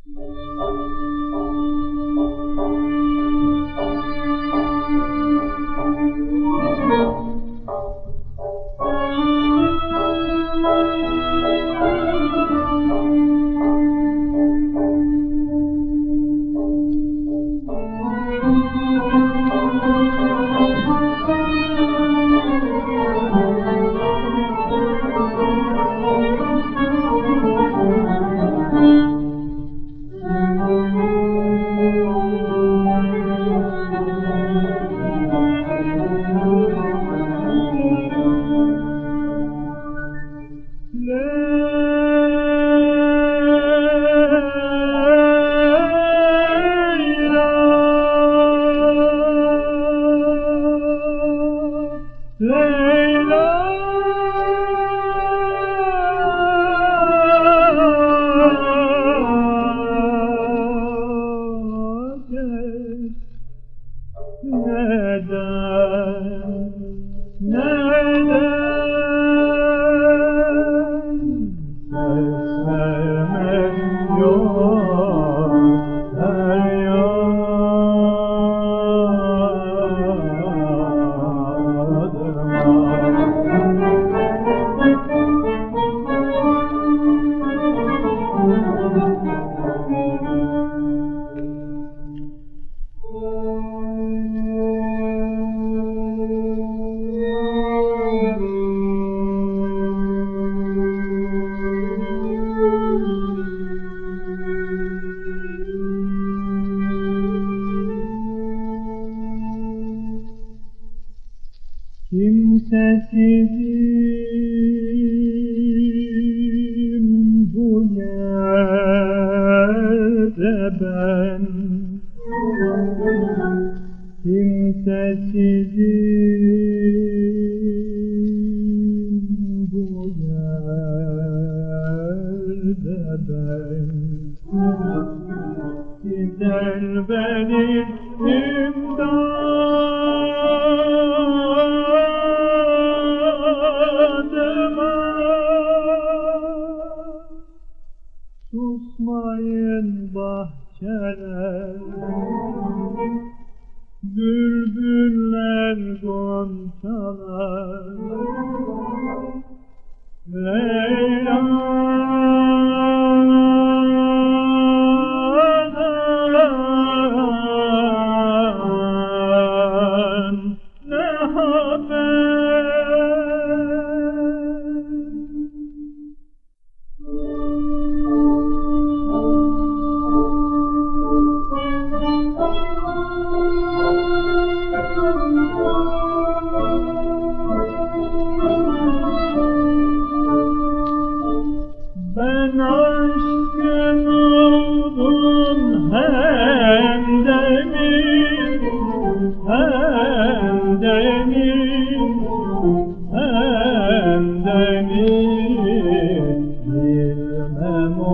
Kimsesizim bu yerde ben, kimsesizim bu yerde ben. Gider benim imdadıma, susmayın bahçeler, bülbüller, goncalar. Leyla'dan ne haber? Ben aşkın oldum hem demir, hem demir, hem demir. Bilmem o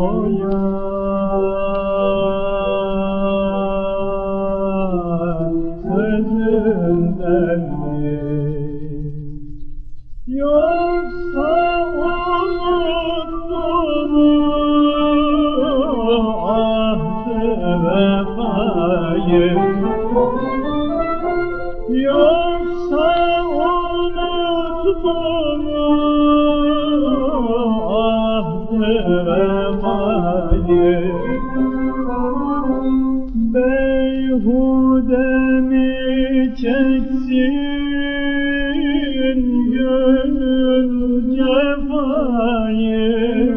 yar sözünden mi, yoksa unuttun mu ahd-ı vefayı, yoksa unuttun mu ahd-ı vefayı? Beyhude mi çeksin gönül cefayı?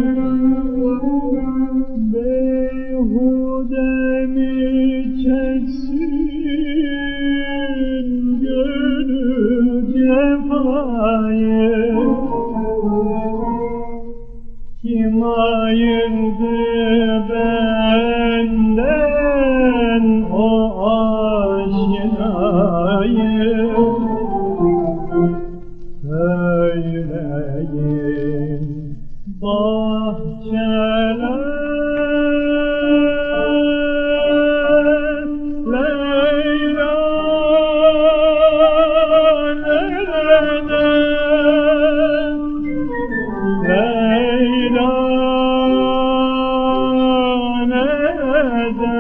Beyhude mi çeksin gönül cefayı? Kim ayırdı ben eder